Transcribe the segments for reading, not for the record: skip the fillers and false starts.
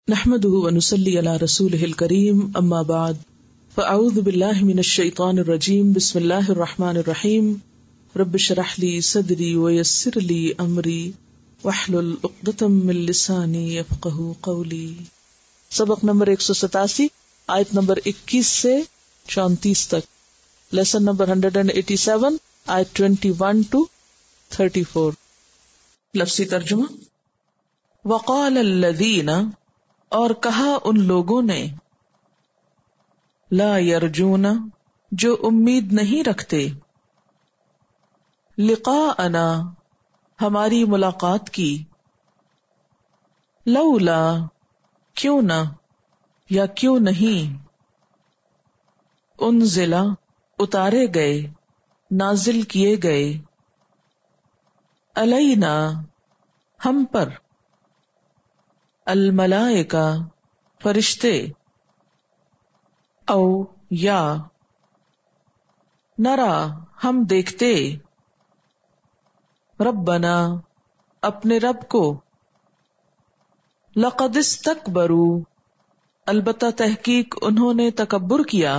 نحمده ونصلي على رسوله الكريم اما بعد فاعوذ بالله من الشيطان الرجيم بسم الله الرحمن الرحيم رب اشرح لي صدري ويسر لي امري واحلل عقدة من لساني يفقهوا قولي. سبق نمبر 187 آیت نمبر 21 سے 34 تک. لیسن نمبر 187 آیت 21 to 34. لفظی ترجمہ. وقال الذین، اور کہا ان لوگوں نے، لا یرجون، جو امید نہیں رکھتے، لقاءنا، ہماری ملاقات کی، لولا، کیوں نہ یا کیوں نہیں، انزلا، اتارے گئے، نازل کیے گئے، علینا، ہم پر، الملائکہ، فرشتے، او یا، نرا، ہم دیکھتے، ربنا، اپنے رب کو، لقد استکبروا، البتہ تحقیق انہوں نے تکبر کیا،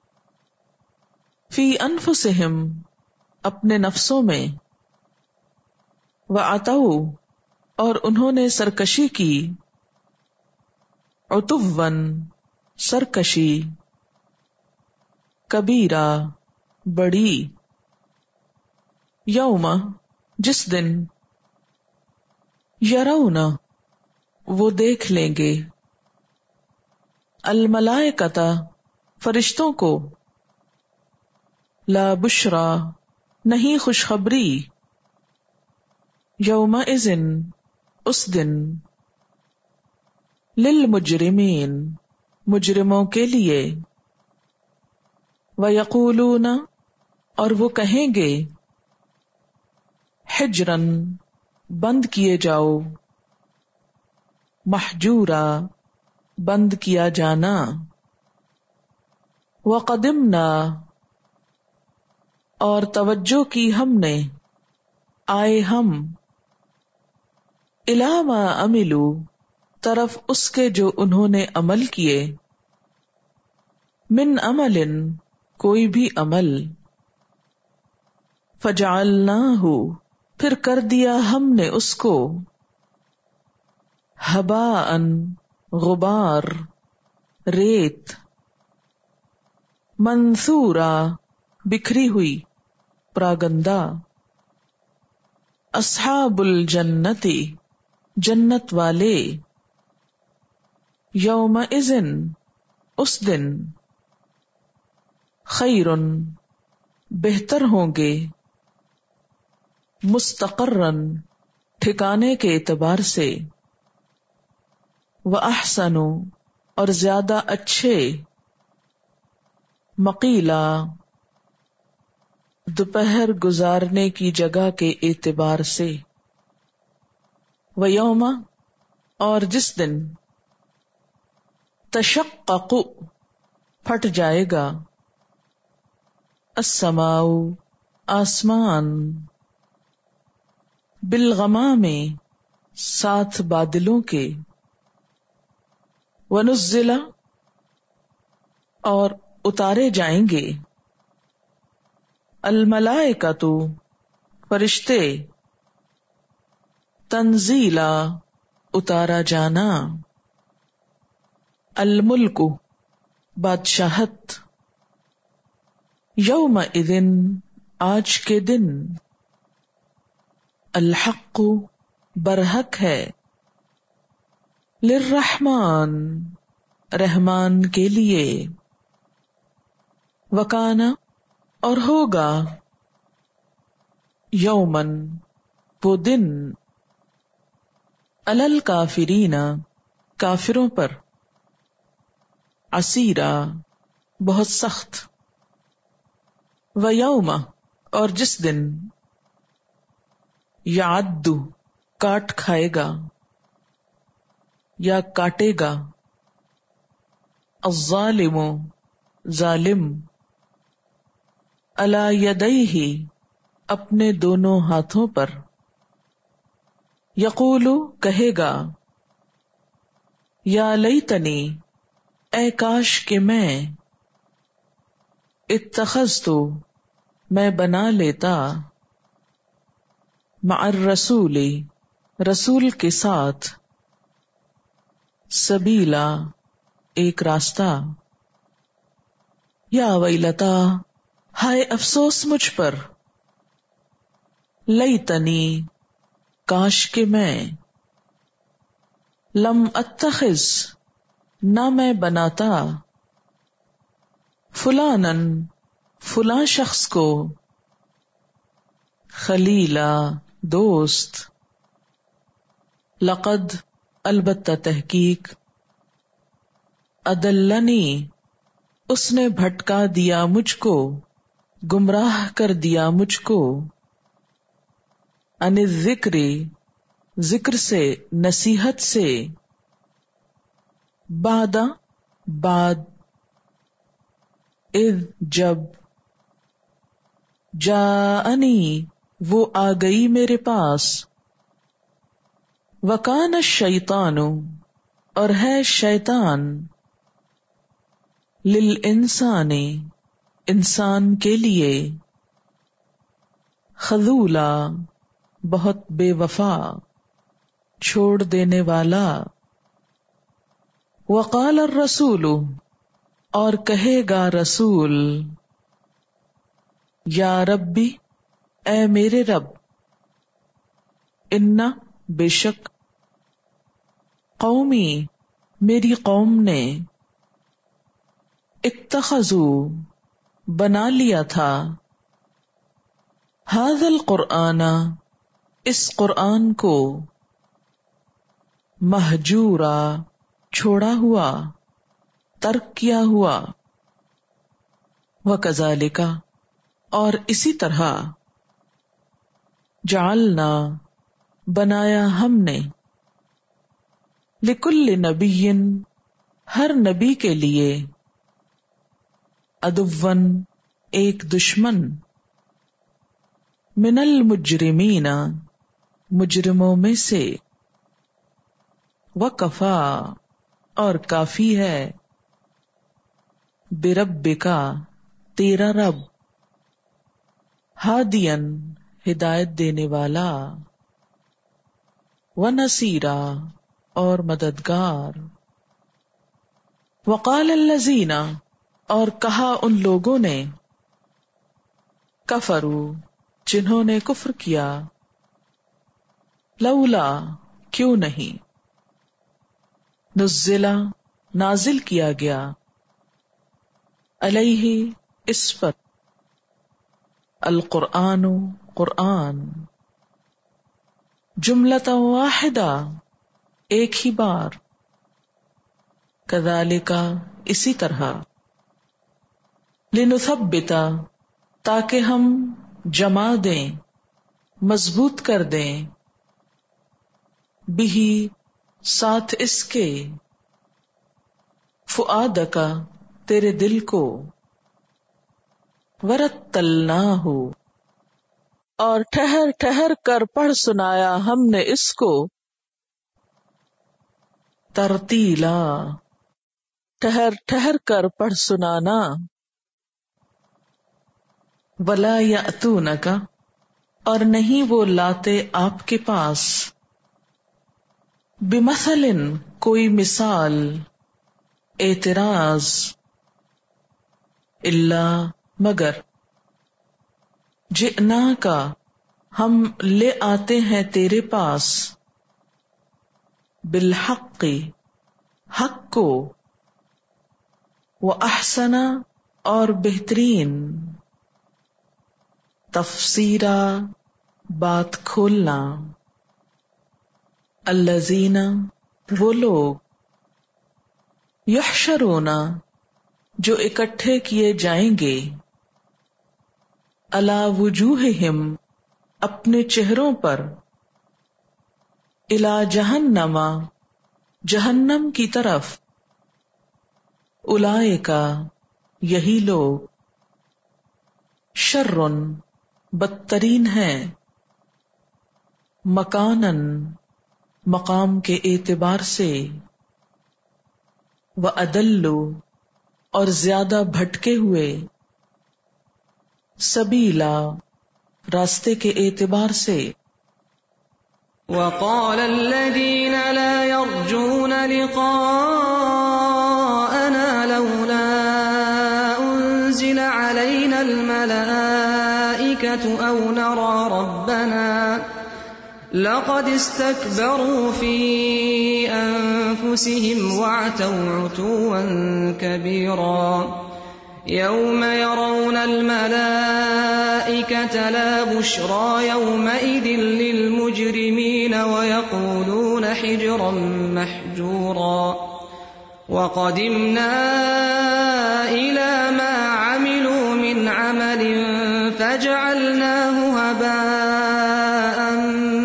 فی انفسہم، اپنے نفسوں میں، وعتوا، اور انہوں نے سرکشی کی، عتواً، سرکشی، کبیرہ، بڑی، یوم، جس دن، یرون، وہ دیکھ لیں گے، الملائکۃ، فرشتوں کو، لا بشرا، نہیں خوشخبری، یومئذ، اس دن، للمجرمین، مجرموں کے لیے، ویقولون، اور وہ کہیں گے، حجرن، بند کیے جاؤ، محجورا، بند کیا جانا، وقدمنا، اور توجہ کی ہم نے، آئے ہم، الی ما عملوا، طرف اس کے جو انہوں نے عمل کیے، من عمل، کوئی بھی عمل، فجعلناہ، پھر کر دیا ہم نے اس کو، ہباء، غبار، ریت، منثورا، بکھری ہوئی، پراگندہ، اصحاب الجنتی، جنت والے، یومئذ، اس دن، خیرن، بہتر ہوں گے، مستقرن، ٹھکانے کے اعتبار سے، واحسن، اور زیادہ اچھے، مقیلا، دوپہر گزارنے کی جگہ کے اعتبار سے، ویوم، اور جس دن، تشقق، پھٹ جائے گا، السماء، آسمان، بالغمام، ساتھ بادلوں کے، ونزل، اور اتارے جائیں گے، الملائکۃ، فرشتے، تنزیلا، اتارا جانا، الملک، بادشاہت، یومئذ، آج کے دن، الحق، برحق ہے، للرحمن، رحمان کے لیے، وکان، اور ہوگا، یومن، وہ دن، علی الکافرین، کافروں پر، عسیرا، بہت سخت، ویوم، اور جس دن، یعد، کاٹ کھائے گا یا کاٹے گا، الظالم، ظالم، علی یدیہ، اپنے دونوں ہاتھوں پر، یقول، کہے گا، یا لیتنی، اے کاش کہ میں، اتخذتو، میں بنا لیتا، مع الرسول، رسول کے ساتھ، سبیلا، ایک راستہ، یا ویلتا، ہائے افسوس مجھ پر، لیتنی، کاش کہ میں، لم اتخذ، نہ میں بناتا، فلانن، فلاں شخص کو، خلیلا، دوست، لقد، البتہ تحقیق، اضلنی، اس نے بھٹکا دیا مجھ کو، گمراہ کر دیا مجھ کو، عن الذکر، ذکر سے، نصیحت سے، بعد، بعد، اذ، جب، جاءنی، وہ آ گئی میرے پاس، وکان الشیطان، اور ہے شیطان، للانسان، انسان کے لیے، خذولا، بہت بے وفا، چھوڑ دینے والا، وقال الرسول، اور کہے گا رسول، یا ربی، اے میرے رب، ان، بے شک، قومی، میری قوم نے، اتخذوا، بنا لیا تھا، ھذا القرآن، اس قرآن کو، مہجورا، چھوڑا ہوا، ترک کیا ہوا، وکذالک، اور اسی طرح، جعلنا، بنایا ہم نے، لکل نبی، ہر نبی کے لیے، عدوً، ایک دشمن، من المجرمین، مجرموں میں سے، وکفا، اور کافی ہے، بربک، تیرا رب، ہادین، ہدایت دینے والا، ونصیرا، اور مددگار، وقال الذین، اور کہا ان لوگوں نے، کفروا، جنہوں نے کفر کیا، لولا، کیوں نہیں، نزل، نازل کیا گیا، علیہ، اس پر، القرآن، قرآن، جملۃ واحدہ، ایک ہی بار، کذالک، اسی طرح، لنثبت، تاکہ ہم جما دیں، مضبوط کر دیں، بہ، ساتھ اس کے، فؤادک، تیرے دل کو، ورتلناہ، اور ٹھہر ٹھہر کر پڑھ سنایا ہم نے اس کو، ترتیلا، ٹھہر ٹھہر کر پڑھ سنانا، ولا یأتونک، اور نہیں وہ لاتے آپ کے پاس، بمثل، کوئی مثال، اعتراض، الا، مگر، جئناک، ہم لے آتے ہیں تیرے پاس، بالحق، حق کو، واحسن، اور بہترین، تفسیرا، بات کھولنا، الذین، وہ لوگ، یحشرون، جو اکٹھے کیے جائیں گے، علی وجوہہم، اپنے چہروں پر، الی جہنم، جہنم کی طرف، اولئک، یہی لوگ، شر، بدترین ہیں، مکانن، مقام کے اعتبار سے، وَأَدَلُّ اور زیادہ بھٹکے ہوئے، سبیلا راستے کے اعتبار سے. وقال الذين لا يرجون لقاءنا لولا أنزل علينا الملائكة أو نرى ربنا لقد استكبروا في أنفسهم وعتوا عتوا كبيرا يوم يرون الملائكة لا بشرى يومئذ للمجرمين ويقولون حجرا محجورا وقدمنا إلى ما عملوا من عمل فجعلناه هباء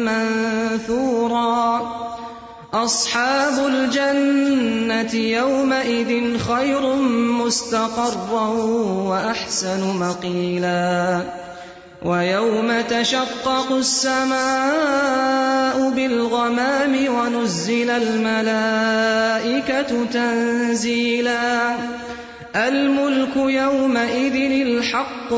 منثورا أصحاب الجنة يومئذ خير مستقرا وأحسن مقيلا ويوم تشقق السماء بالغمام ونزل الملائكة تنزيلا الملك يومئذ الحق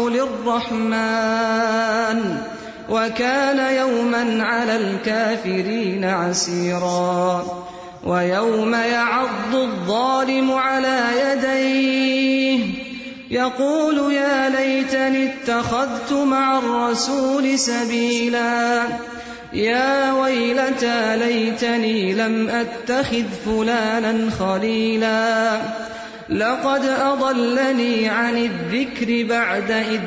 للرحمن وكان يوما على الكافرين عسيرا ويوم يعض الظالم على يديه يقول يا ليتني اتخذت مع الرسول سبيلا يا ويلتى ليتني لم أتخذ فلانا خليلا لقد أضلني عن الذكر بعد إذ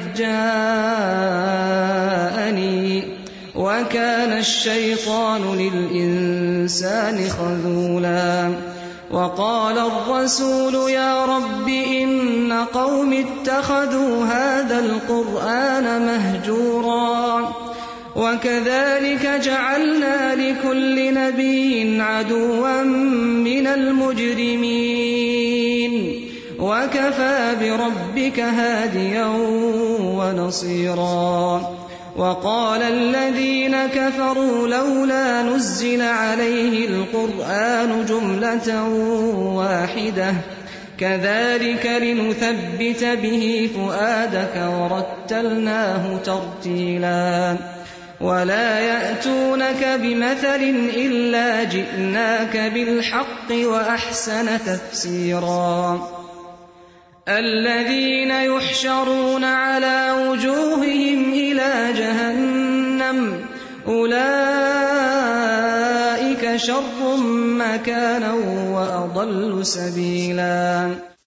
جاءني وكان الشيطان للإنسان خذولا وقال الرسول يا رب إن قوم اتخذوا هذا القرآن مهجورا وكذلك جعلنا لكل نبي عدوا من المجرمين وكفى بربك هاديا ونصيرا وقال الذين كفروا لولا نزل عليه القرآن جملة واحدة كذلك لنثبت به فؤادك ورتلناه ترتيلا ولا يأتونك بمثل إلا جئناك بالحق وأحسن تفسيرا الذين يحشرون على وجوههم إلى جهنم أولئك شر مكانا وأضل سبيلا.